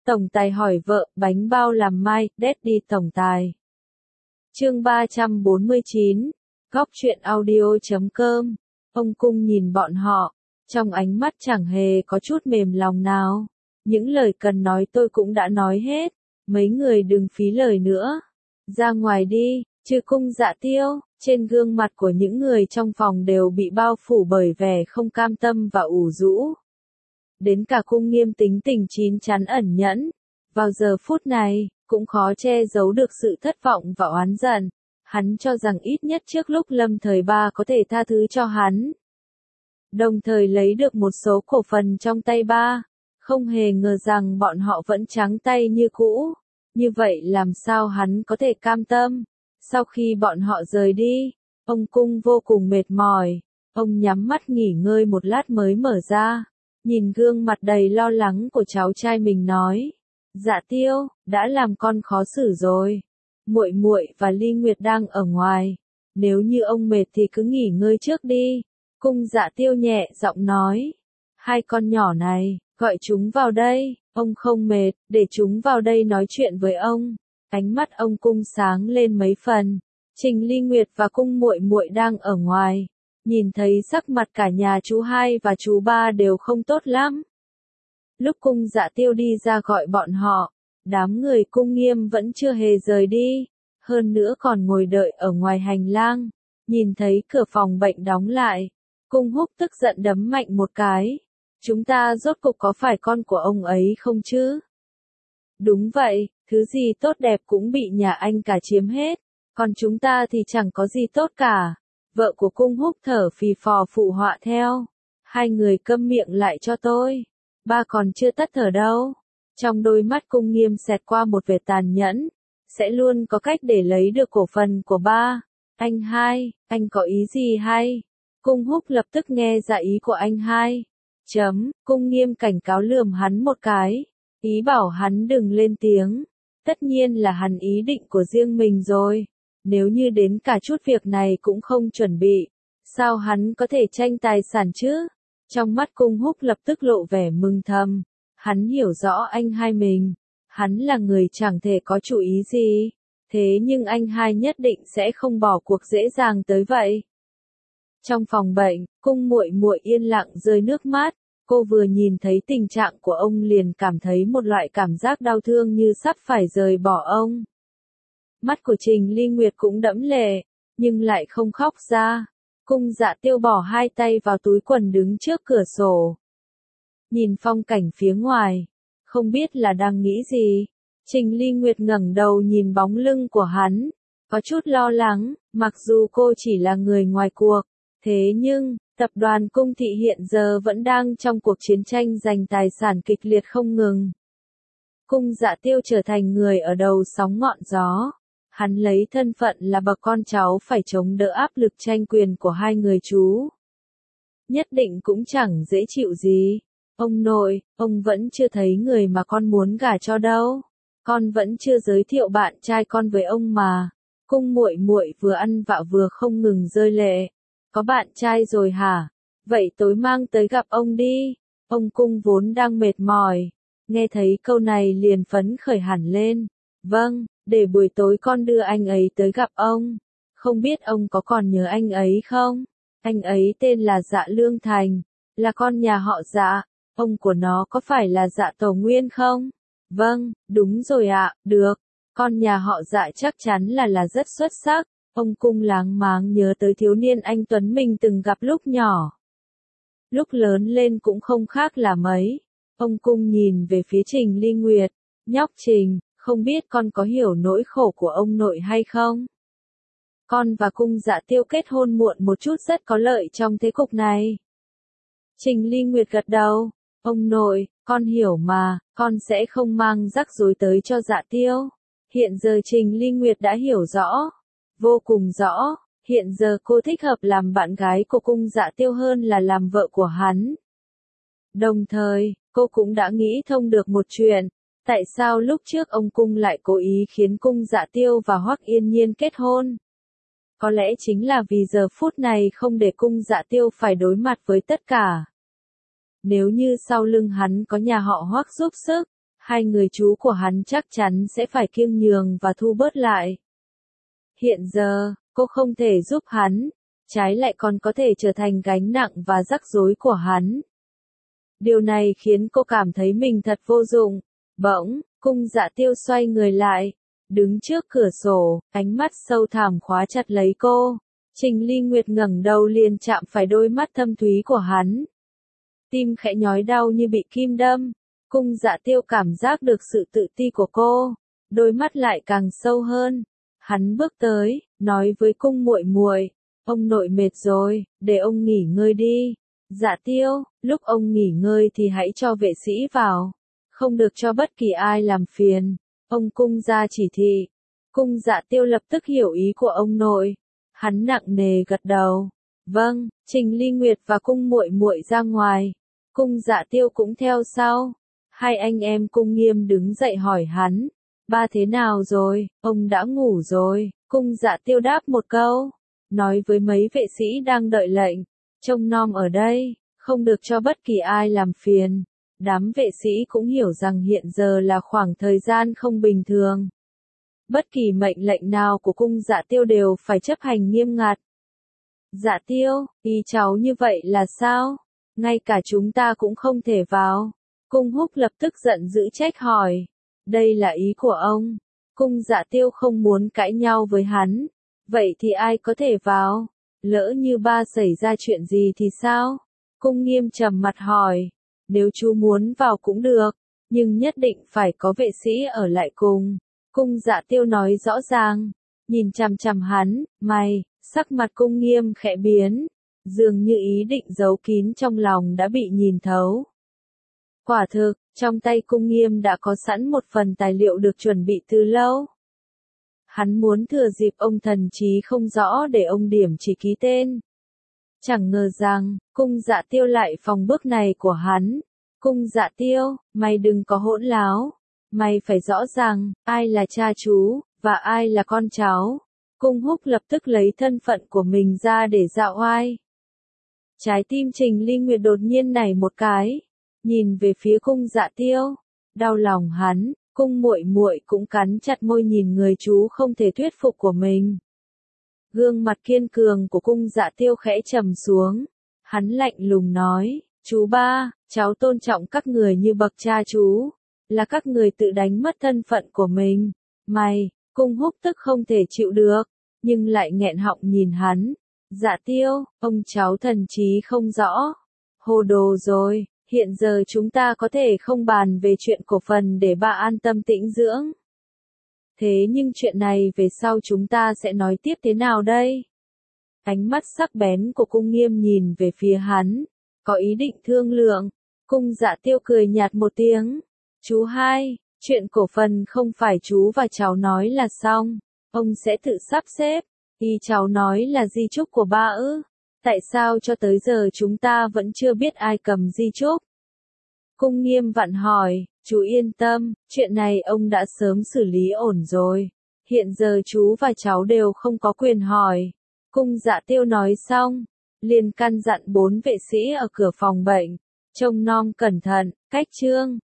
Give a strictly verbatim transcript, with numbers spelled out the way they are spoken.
Tổng tài hỏi vợ, bánh bao làm mai, Daddy tổng tài. Chương ba trăm bốn mươi chín, Góc truyện audio chấm com. Ông Cung nhìn bọn họ, trong ánh mắt chẳng hề có chút mềm lòng nào. Những lời cần nói tôi cũng đã nói hết, mấy người đừng phí lời nữa. Ra ngoài đi, Trừ Cung Dạ Tiêu. Trên gương mặt của những người trong phòng đều bị bao phủ bởi vẻ không cam tâm và ủ rũ. Đến cả Cung Nghiêm tính tình chín chắn ẩn nhẫn, vào giờ phút này, cũng khó che giấu được sự thất vọng và oán giận. Hắn cho rằng ít nhất trước lúc lâm thời ba có thể tha thứ cho hắn. Đồng thời lấy được một số cổ phần trong tay ba, không hề ngờ rằng bọn họ vẫn trắng tay như cũ. Như vậy làm sao hắn có thể cam tâm? Sau khi bọn họ rời đi, ông Cung vô cùng mệt mỏi, ông nhắm mắt nghỉ ngơi một lát mới mở ra, nhìn gương mặt đầy lo lắng của cháu trai mình nói: "Dạ Tiêu, đã làm con khó xử rồi. Muội muội và Ly Nguyệt đang ở ngoài, nếu như ông mệt thì cứ nghỉ ngơi trước đi." Cung Dạ Tiêu nhẹ giọng nói: "Hai con nhỏ này, gọi chúng vào đây, ông không mệt, để chúng vào đây nói chuyện với ông." Ánh mắt ông Cung sáng lên mấy phần. Trình Ly Nguyệt và Cung muội muội đang ở ngoài, nhìn thấy sắc mặt cả nhà chú hai và chú ba đều không tốt lắm. Lúc Cung Dạ Tiêu đi ra gọi bọn họ, đám người Cung Nghiêm vẫn chưa hề rời đi, hơn nữa còn ngồi đợi ở ngoài hành lang. Nhìn thấy cửa phòng bệnh đóng lại, Cung Húc tức giận đấm mạnh một cái. "Chúng ta rốt cục có phải con của ông ấy không chứ?" "Đúng vậy, thứ gì tốt đẹp cũng bị nhà anh cả chiếm hết, còn chúng ta thì chẳng có gì tốt cả." Vợ của Cung Húc thở phì phò phụ họa theo. "Hai người câm miệng lại cho tôi, ba còn chưa tắt thở đâu." Trong đôi mắt Cung Nghiêm xẹt qua một vẻ tàn nhẫn, sẽ luôn có cách để lấy được cổ phần của ba. "Anh hai, anh có ý gì hay?" Cung Húc lập tức nghe ra ý của anh hai. Chấm, Cung Nghiêm cảnh cáo lườm hắn một cái, ý bảo hắn đừng lên tiếng. Tất nhiên là hắn ý định của riêng mình rồi. Nếu như đến cả chút việc này cũng không chuẩn bị, sao hắn có thể tranh tài sản chứ? Trong mắt Cung Húc lập tức lộ vẻ mừng thầm. Hắn hiểu rõ anh hai mình. Hắn là người chẳng thể có chủ ý gì. Thế nhưng anh hai nhất định sẽ không bỏ cuộc dễ dàng tới vậy. Trong phòng bệnh, Cung muội muội yên lặng rơi nước mắt. Cô vừa nhìn thấy tình trạng của ông liền cảm thấy một loại cảm giác đau thương như sắp phải rời bỏ ông. Mắt của Trình Ly Nguyệt cũng đẫm lệ, nhưng lại không khóc ra. Cung Dạ Tiêu bỏ hai tay vào túi quần đứng trước cửa sổ, nhìn phong cảnh phía ngoài, không biết là đang nghĩ gì. Trình Ly Nguyệt ngẩng đầu nhìn bóng lưng của hắn, có chút lo lắng, mặc dù cô chỉ là người ngoài cuộc, thế nhưng, tập đoàn Cung Thị hiện giờ vẫn đang trong cuộc chiến tranh giành tài sản kịch liệt không ngừng. Cung Dạ Tiêu trở thành người ở đầu sóng ngọn gió. Hắn lấy thân phận là bậc con cháu phải chống đỡ áp lực tranh quyền của hai người chú. Nhất định cũng chẳng dễ chịu gì. "Ông nội, ông vẫn chưa thấy người mà con muốn gả cho đâu. Con vẫn chưa giới thiệu bạn trai con với ông mà." Cung muội muội vừa ăn vạ vừa không ngừng rơi lệ. "Có bạn trai rồi hả? Vậy tối mang tới gặp ông đi." Ông Cung vốn đang mệt mỏi, nghe thấy câu này liền phấn khởi hẳn lên. "Vâng, để buổi tối con đưa anh ấy tới gặp ông. Không biết ông có còn nhớ anh ấy không? Anh ấy tên là Dạ Lương Thành, là con nhà họ Dạ. Ông của nó có phải là Dạ Tổ Nguyên không?" "Vâng, đúng rồi ạ, được. Con nhà họ Dạ chắc chắn là là rất xuất sắc." Ông Cung láng máng nhớ tới thiếu niên anh tuấn mình từng gặp lúc nhỏ. Lúc lớn lên cũng không khác là mấy. Ông Cung nhìn về phía Trình Ly Nguyệt. "Nhóc Trình, không biết con có hiểu nỗi khổ của ông nội hay không? Con và Cung Dạ Tiêu kết hôn muộn một chút rất có lợi trong thế cục này." Trình Ly Nguyệt gật đầu. "Ông nội, con hiểu mà, con sẽ không mang rắc rối tới cho Dạ Tiêu." Hiện giờ Trình Ly Nguyệt đã hiểu rõ, vô cùng rõ, hiện giờ cô thích hợp làm bạn gái của Cung Dạ Tiêu hơn là làm vợ của hắn. Đồng thời, cô cũng đã nghĩ thông được một chuyện. Tại sao lúc trước ông Cung lại cố ý khiến Cung Dạ Tiêu và Hoắc Yên Nhiên kết hôn? Có lẽ chính là vì giờ phút này không để Cung Dạ Tiêu phải đối mặt với tất cả. Nếu như sau lưng hắn có nhà họ Hoắc giúp sức, hai người chú của hắn chắc chắn sẽ phải kiêng nhường và thu bớt lại. Hiện giờ, cô không thể giúp hắn, trái lại còn có thể trở thành gánh nặng và rắc rối của hắn. Điều này khiến cô cảm thấy mình thật vô dụng. Bỗng, Cung Dạ Tiêu xoay người lại, đứng trước cửa sổ, ánh mắt sâu thẳm khóa chặt lấy cô. Trình Ly Nguyệt ngẩng đầu liền chạm phải đôi mắt thâm thúy của hắn. Tim khẽ nhói đau như bị kim đâm. Cung Dạ Tiêu cảm giác được sự tự ti của cô, đôi mắt lại càng sâu hơn. Hắn bước tới, nói với Cung muội muội, ông nội mệt rồi, để ông nghỉ ngơi đi. Dạ Tiêu, lúc ông nghỉ ngơi thì hãy cho vệ sĩ vào, không được cho bất kỳ ai làm phiền. Ông Cung ra chỉ thị. Cung Dạ Tiêu lập tức hiểu ý của ông nội. Hắn nặng nề gật đầu. Vâng. Trình Ly Nguyệt và Cung muội muội ra ngoài. Cung Dạ Tiêu cũng theo sau. Hai anh em Cung Nghiêm đứng dậy hỏi hắn, ba thế nào rồi, ông đã ngủ rồi. Cung Dạ Tiêu đáp một câu, nói với mấy vệ sĩ đang đợi lệnh, trông nom ở đây, không được cho bất kỳ ai làm phiền. Đám vệ sĩ cũng hiểu rằng hiện giờ là khoảng thời gian không bình thường. Bất kỳ mệnh lệnh nào của Cung Dạ Tiêu đều phải chấp hành nghiêm ngặt. Dạ Tiêu, ý cháu như vậy là sao? Ngay cả chúng ta cũng không thể vào. Cung Húc lập tức giận dữ trách hỏi. Đây là ý của ông. Cung Dạ Tiêu không muốn cãi nhau với hắn. Vậy thì ai có thể vào? Lỡ như ba xảy ra chuyện gì thì sao? Cung Nghiêm trầm mặt hỏi. Nếu chú muốn vào cũng được, nhưng nhất định phải có vệ sĩ ở lại cùng. Cung Dạ Tiêu nói rõ ràng. Nhìn chằm chằm hắn, mày, sắc mặt Cung Nghiêm khẽ biến. Dường như ý định giấu kín trong lòng đã bị nhìn thấu. Quả thực, trong tay Cung Nghiêm đã có sẵn một phần tài liệu được chuẩn bị từ lâu. Hắn muốn thừa dịp ông thần trí không rõ để ông điểm chỉ ký tên. Chẳng ngờ rằng, Cung Dạ Tiêu lại phòng bước này của hắn. Cung Dạ Tiêu, mày đừng có hỗn láo. Mày phải rõ ràng, ai là cha chú, và ai là con cháu. Cung Húc lập tức lấy thân phận của mình ra để dạo oai. Trái tim Trình Ly Nguyệt đột nhiên nảy một cái. Nhìn về phía Cung Dạ Tiêu, đau lòng hắn, Cung muội muội cũng cắn chặt môi nhìn người chú không thể thuyết phục của mình. Gương mặt kiên cường của Cung Dạ Tiêu khẽ trầm xuống, hắn lạnh lùng nói, chú ba, cháu tôn trọng các người như bậc cha chú, là các người tự đánh mất thân phận của mình. Mày, Cung Húc tức không thể chịu được, nhưng lại nghẹn họng nhìn hắn. Dạ Tiêu, ông cháu thần trí không rõ. Hồ đồ rồi. Hiện giờ chúng ta có thể không bàn về chuyện cổ phần để bà an tâm tĩnh dưỡng. Thế nhưng chuyện này về sau chúng ta sẽ nói tiếp thế nào đây? Ánh mắt sắc bén của Cung Nghiêm nhìn về phía hắn, có ý định thương lượng. Cung Dạ Tiêu cười nhạt một tiếng. Chú hai, chuyện cổ phần không phải chú và cháu nói là xong, ông sẽ tự sắp xếp. Ý cháu nói là di chúc của ba ư? Tại sao cho tới giờ chúng ta vẫn chưa biết ai cầm di chúc? Cung Nghiêm vặn hỏi, chú yên tâm, chuyện này ông đã sớm xử lý ổn rồi. Hiện giờ chú và cháu đều không có quyền hỏi. Cung Dạ Tiêu nói xong, liền căn dặn bốn vệ sĩ ở cửa phòng bệnh, trông nom cẩn thận, cách chương.